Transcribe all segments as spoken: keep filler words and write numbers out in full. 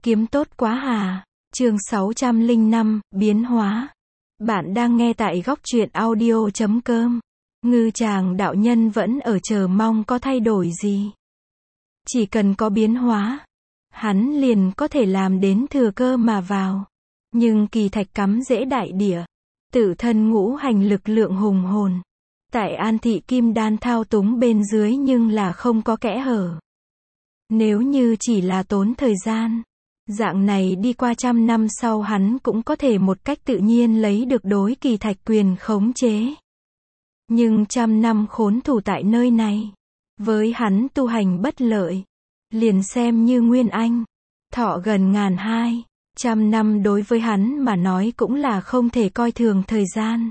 Kiếm tốt quá hà. Chương sáu trăm lẻ năm, biến hóa. Bạn đang nghe tại góc truyện audio chấm com. Ngư Tràng đạo nhân vẫn ở chờ mong có thay đổi gì. Chỉ cần có biến hóa, hắn liền có thể làm đến thừa cơ mà vào. Nhưng kỳ thạch cắm rễ đại địa, tự thân ngũ hành lực lượng hùng hồn. Tại An Thị Kim Đan thao túng bên dưới nhưng là không có kẽ hở. Nếu như chỉ là tốn thời gian, dạng này đi qua trăm năm sau hắn cũng có thể một cách tự nhiên lấy được đối kỳ thạch quyền khống chế. Nhưng trăm năm khốn thủ tại nơi này, với hắn tu hành bất lợi, liền xem như nguyên anh, thọ gần ngàn hai, trăm năm đối với hắn mà nói cũng là không thể coi thường thời gian.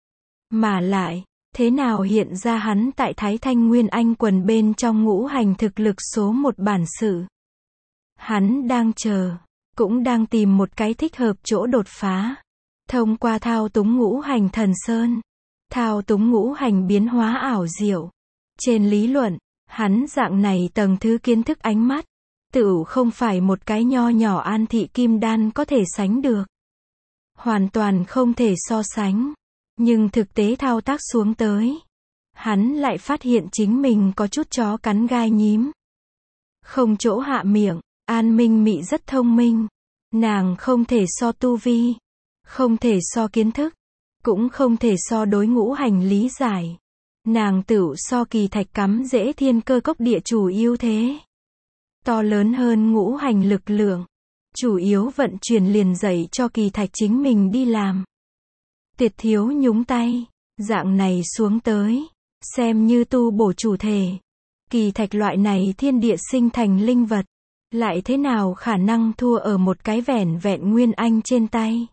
Mà lại, thế nào hiện ra hắn tại Thái Thanh Nguyên Anh quần bên trong ngũ hành thực lực số một bản sự. Hắn đang chờ, cũng đang tìm một cái thích hợp chỗ đột phá. Thông qua thao túng ngũ hành thần sơn, thao túng ngũ hành biến hóa ảo diệu. Trên lý luận, hắn dạng này tầng thứ kiến thức ánh mắt, tựu không phải một cái nho nhỏ An Thị Kim Đan có thể sánh được. Hoàn toàn không thể so sánh. Nhưng thực tế thao tác xuống tới, hắn lại phát hiện chính mình có chút chó cắn gai nhím. Không chỗ hạ miệng. An Minh Mị rất thông minh. Nàng không thể so tu vi, không thể so kiến thức, cũng không thể so đối ngũ hành lý giải. Nàng tựu so kỳ thạch cắm rễ thiên cơ cốc địa chủ ưu thế. To lớn hơn ngũ hành lực lượng. Chủ yếu vận chuyển liền dạy cho kỳ thạch chính mình đi làm. Tiệt thiếu nhúng tay. Dạng này xuống tới, xem như tu bổ chủ thể. Kỳ thạch loại này thiên địa sinh thành linh vật, lại thế nào khả năng thua ở một cái vẻn vẹn nguyên anh trên tay.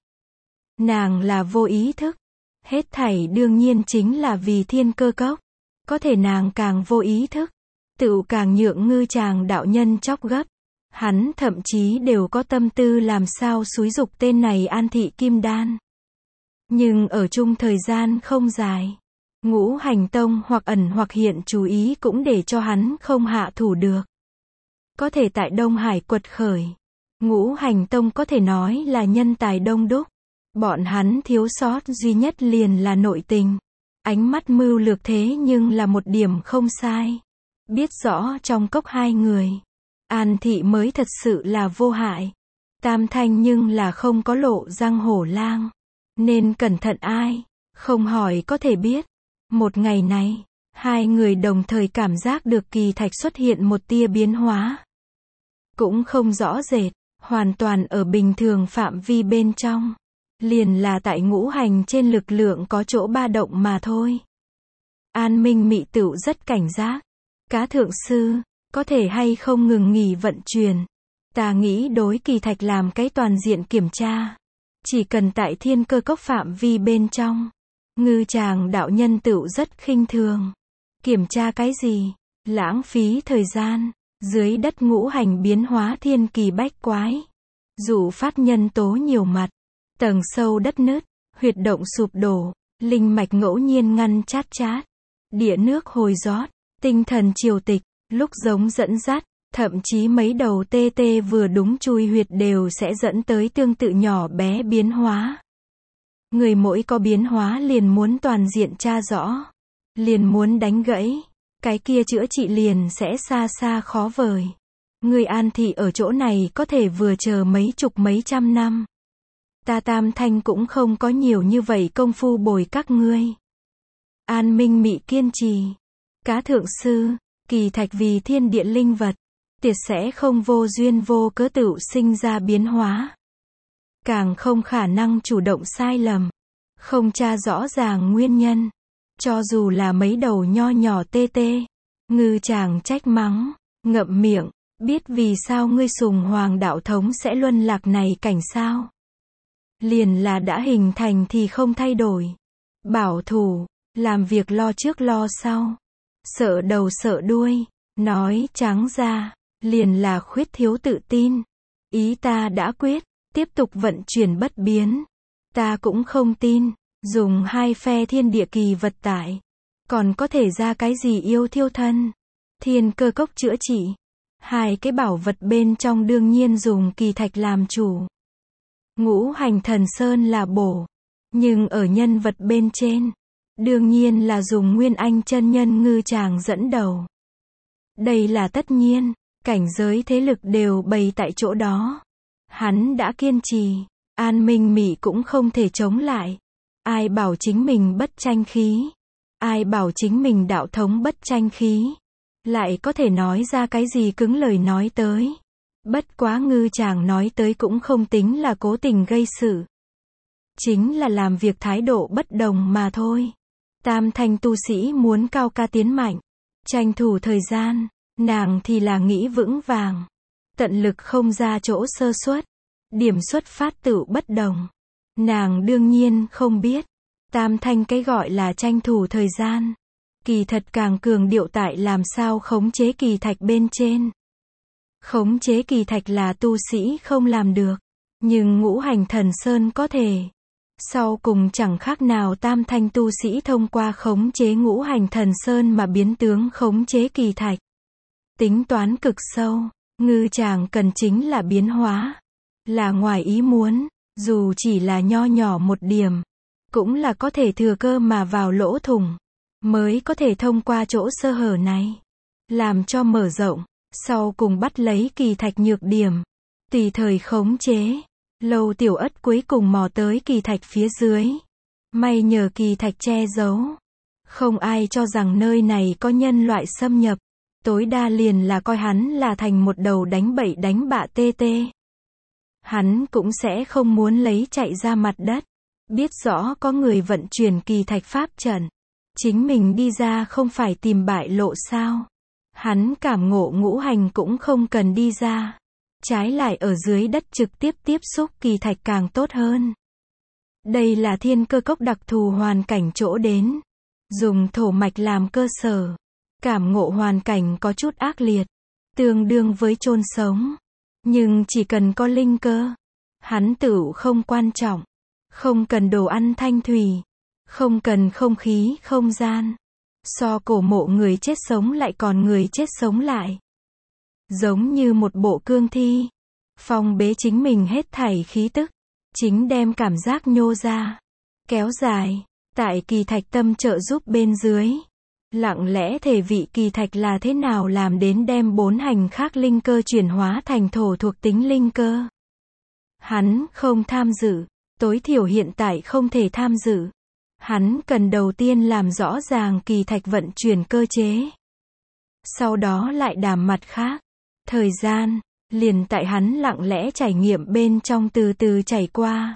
Nàng là vô ý thức. Hết thảy đương nhiên chính là vì thiên cơ cốc. Có thể nàng càng vô ý thức, tự càng nhượng Ngư Tràng đạo nhân chóc gấp. Hắn thậm chí đều có tâm tư làm sao xúi giục tên này An Thị Kim Đan. Nhưng ở chung thời gian không dài, ngũ hành tông hoặc ẩn hoặc hiện chú ý cũng để cho hắn không hạ thủ được. Có thể tại Đông Hải quật khởi, ngũ hành tông có thể nói là nhân tài đông đúc. Bọn hắn thiếu sót duy nhất liền là nội tình. Ánh mắt mưu lược thế nhưng là một điểm không sai. Biết rõ trong cốc hai người, An Thị mới thật sự là vô hại. Tam Thanh nhưng là không có lộ răng hổ lang. Nên cẩn thận ai, không hỏi có thể biết. Một ngày này, hai người đồng thời cảm giác được kỳ thạch xuất hiện một tia biến hóa. Cũng không rõ rệt, hoàn toàn ở bình thường phạm vi bên trong. Liền là tại ngũ hành trên lực lượng có chỗ ba động mà thôi. An Minh Mị tựu rất cảnh giác. Cá thượng sư, có thể hay không ngừng nghỉ vận chuyển. Ta nghĩ đối kỳ thạch làm cái toàn diện kiểm tra. Chỉ cần tại thiên cơ cốc phạm vi bên trong. Ngư Tràng đạo nhân tựu rất khinh thường. Kiểm tra cái gì? Lãng phí thời gian. Dưới đất ngũ hành biến hóa thiên kỳ bách quái. Dụ phát nhân tố nhiều mặt. Tầng sâu đất nứt, huyệt động sụp đổ, linh mạch ngẫu nhiên ngăn chát chát. Địa nước hồi rót, tinh thần triều tịch, lúc giống dẫn dắt. Thậm chí mấy đầu tê tê vừa đúng chui huyệt đều sẽ dẫn tới tương tự nhỏ bé biến hóa. Người mỗi có biến hóa liền muốn toàn diện tra rõ. Liền muốn đánh gãy. Cái kia chữa trị liền sẽ xa xa khó vời. Người An Thị ở chỗ này có thể vừa chờ mấy chục mấy trăm năm. Ta Tam Thanh cũng không có nhiều như vậy công phu bồi các ngươi. An Minh Mị kiên trì. Cá thượng sư, kỳ thạch vì thiên địa linh vật. Tiệt sẽ không vô duyên vô cớ tựu sinh ra biến hóa. Càng không khả năng chủ động sai lầm. Không tra rõ ràng nguyên nhân. Cho dù là mấy đầu nho nhỏ tê tê. Ngư Tràng trách mắng, ngậm miệng, biết vì sao ngươi Sùng Hoàng đạo thống sẽ luân lạc này cảnh sao. Liền là đã hình thành thì không thay đổi. Bảo thủ, làm việc lo trước lo sau. Sợ đầu sợ đuôi, nói trắng ra. Liền là khuyết thiếu tự tin. Ý ta đã quyết, tiếp tục vận chuyển bất biến. Ta cũng không tin, dùng hai phe thiên địa kỳ vật tải. Còn có thể ra cái gì yêu thiêu thân. Thiên cơ cốc chữa trị. Hai cái bảo vật bên trong đương nhiên dùng kỳ thạch làm chủ. Ngũ hành thần sơn là bổ, nhưng ở nhân vật bên trên, đương nhiên là dùng Nguyên Anh chân nhân Ngư Tràng dẫn đầu. Đây là tất nhiên, cảnh giới thế lực đều bày tại chỗ đó. Hắn đã kiên trì, An Minh Mị cũng không thể chống lại. Ai bảo chính mình bất tranh khí? Ai bảo chính mình đạo thống bất tranh khí? Lại có thể nói ra cái gì cứng lời nói tới. Bất quá Ngư Tràng nói tới cũng không tính là cố tình gây sự. Chính là làm việc thái độ bất đồng mà thôi. Tam thanh tu sĩ muốn cao ca tiến mạnh, tranh thủ thời gian, nàng thì là nghĩ vững vàng. Tận lực không ra chỗ sơ suất. Điểm xuất phát tự bất đồng. Nàng đương nhiên không biết. Tam thanh cái gọi là tranh thủ thời gian. Kỳ thật càng cường điệu tại làm sao khống chế kỳ thạch bên trên. Khống chế kỳ thạch là tu sĩ không làm được. Nhưng ngũ hành thần sơn có thể. Sau cùng chẳng khác nào tam thanh tu sĩ thông qua khống chế ngũ hành thần sơn mà biến tướng khống chế kỳ thạch. Tính toán cực sâu. Ngư Tràng cần chính là biến hóa. Là ngoài ý muốn. Dù chỉ là nho nhỏ một điểm. Cũng là có thể thừa cơ mà vào lỗ thủng. Mới có thể thông qua chỗ sơ hở này. Làm cho mở rộng. Sau cùng bắt lấy kỳ thạch nhược điểm. Tùy thời khống chế. Lâu Tiểu Ất cuối cùng mò tới kỳ thạch phía dưới. May nhờ kỳ thạch che giấu. Không ai cho rằng nơi này có nhân loại xâm nhập. Tối đa liền là coi hắn là thành một đầu đánh bậy đánh bạ tê tê. Hắn cũng sẽ không muốn lấy chạy ra mặt đất. Biết rõ có người vận chuyển kỳ thạch pháp trận. Chính mình đi ra không phải tìm bại lộ sao. Hắn cảm ngộ ngũ hành cũng không cần đi ra. Trái lại ở dưới đất trực tiếp tiếp xúc kỳ thạch càng tốt hơn. Đây là thiên cơ cốc đặc thù hoàn cảnh chỗ đến. Dùng thổ mạch làm cơ sở. Cảm ngộ hoàn cảnh có chút ác liệt. Tương đương với chôn sống. Nhưng chỉ cần có linh cơ. Hắn tự không quan trọng. Không cần đồ ăn thanh thủy. Không cần không khí, không gian. So cổ mộ người chết sống lại còn người chết sống lại. Giống như một bộ cương thi. Phong bế chính mình hết thảy khí tức. Chính đem cảm giác nhô ra. Kéo dài. Tại kỳ thạch tâm trợ giúp bên dưới. Lặng lẽ thể vị kỳ thạch là thế nào làm đến đem bốn hành khác linh cơ chuyển hóa thành thổ thuộc tính linh cơ. Hắn không tham dự. Tối thiểu hiện tại không thể tham dự. Hắn cần đầu tiên làm rõ ràng kỳ thạch vận chuyển cơ chế. Sau đó lại đàm mặt khác. Thời gian, liền tại hắn lặng lẽ trải nghiệm bên trong từ từ chảy qua.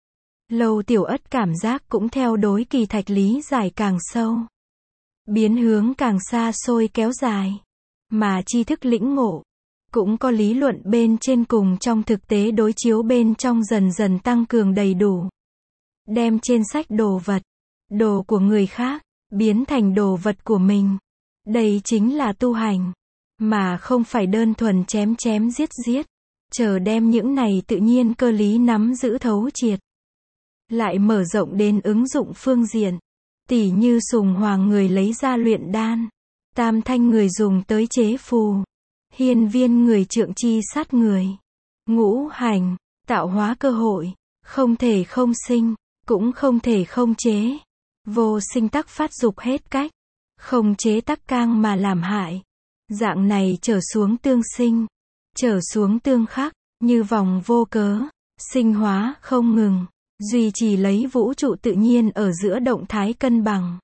Lâu Tiểu Ất cảm giác cũng theo đối kỳ thạch lý giải càng sâu. Biến hướng càng xa xôi kéo dài. Mà tri thức lĩnh ngộ. Cũng có lý luận bên trên cùng trong thực tế đối chiếu bên trong dần dần tăng cường đầy đủ. Đem trên sách đồ vật. Đồ của người khác. Biến thành đồ vật của mình. Đây chính là tu hành. Mà không phải đơn thuần chém chém giết giết. Chờ đem những này tự nhiên cơ lý nắm giữ thấu triệt. Lại mở rộng đến ứng dụng phương diện. Tỉ như sùng hoàng người lấy ra luyện đan. Tam thanh người dùng tới chế phù. Hiên viên người trượng chi sát người. Ngũ hành, tạo hóa cơ hội. Không thể không sinh. Cũng không thể không chế. Vô sinh tắc phát dục hết cách. Không chế tắc cang mà làm hại. Dạng này trở xuống tương sinh. Trở xuống tương khắc. Như vòng vô cớ. Sinh hóa không ngừng. Duy trì lấy vũ trụ tự nhiên ở giữa động thái cân bằng.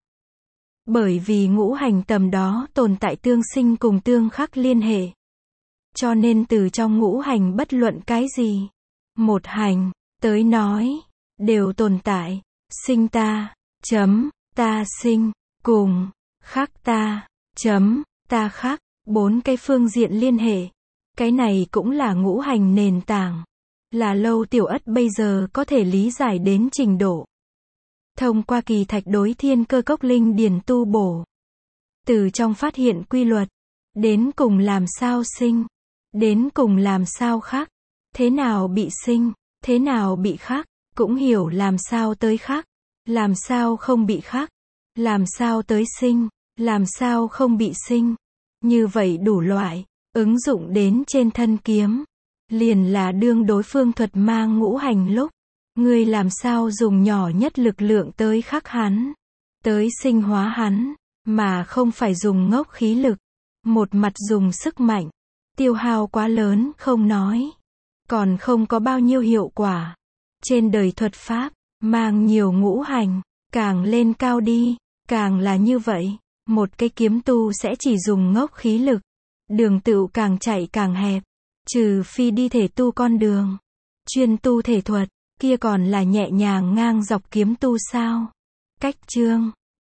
Bởi vì ngũ hành tầm đó tồn tại tương sinh cùng tương khắc liên hệ. Cho nên từ trong ngũ hành bất luận cái gì. Một hành, tới nói, đều tồn tại. Sinh ta, chấm, ta sinh, cùng, khắc ta, chấm, ta khắc. Bốn cái phương diện liên hệ. Cái này cũng là ngũ hành nền tảng. Là Lâu Tiểu Ất bây giờ có thể lý giải đến trình độ. Thông qua kỳ thạch đối thiên cơ cốc linh điển tu bổ. Từ trong phát hiện quy luật. Đến cùng làm sao sinh. Đến cùng làm sao khắc. Thế nào bị sinh. Thế nào bị khắc. Cũng hiểu làm sao tới khắc. Làm sao không bị khắc. Làm sao tới sinh. Làm sao không bị sinh. Như vậy đủ loại. ứng dụng đến trên thân kiếm, liền là đương đối phương thuật mang ngũ hành lúc, ngươi làm sao dùng nhỏ nhất lực lượng tới khắc hắn, tới sinh hóa hắn, mà không phải dùng ngốc khí lực, một mặt dùng sức mạnh, tiêu hao quá lớn không nói, còn không có bao nhiêu hiệu quả. Trên đời thuật pháp, mang nhiều ngũ hành, càng lên cao đi, càng là như vậy, một cái kiếm tu sẽ chỉ dùng ngốc khí lực, đường tựu càng chạy càng hẹp, trừ phi đi thể tu con đường, chuyên tu thể thuật, kia còn là nhẹ nhàng ngang dọc kiếm tu sao. Cách chương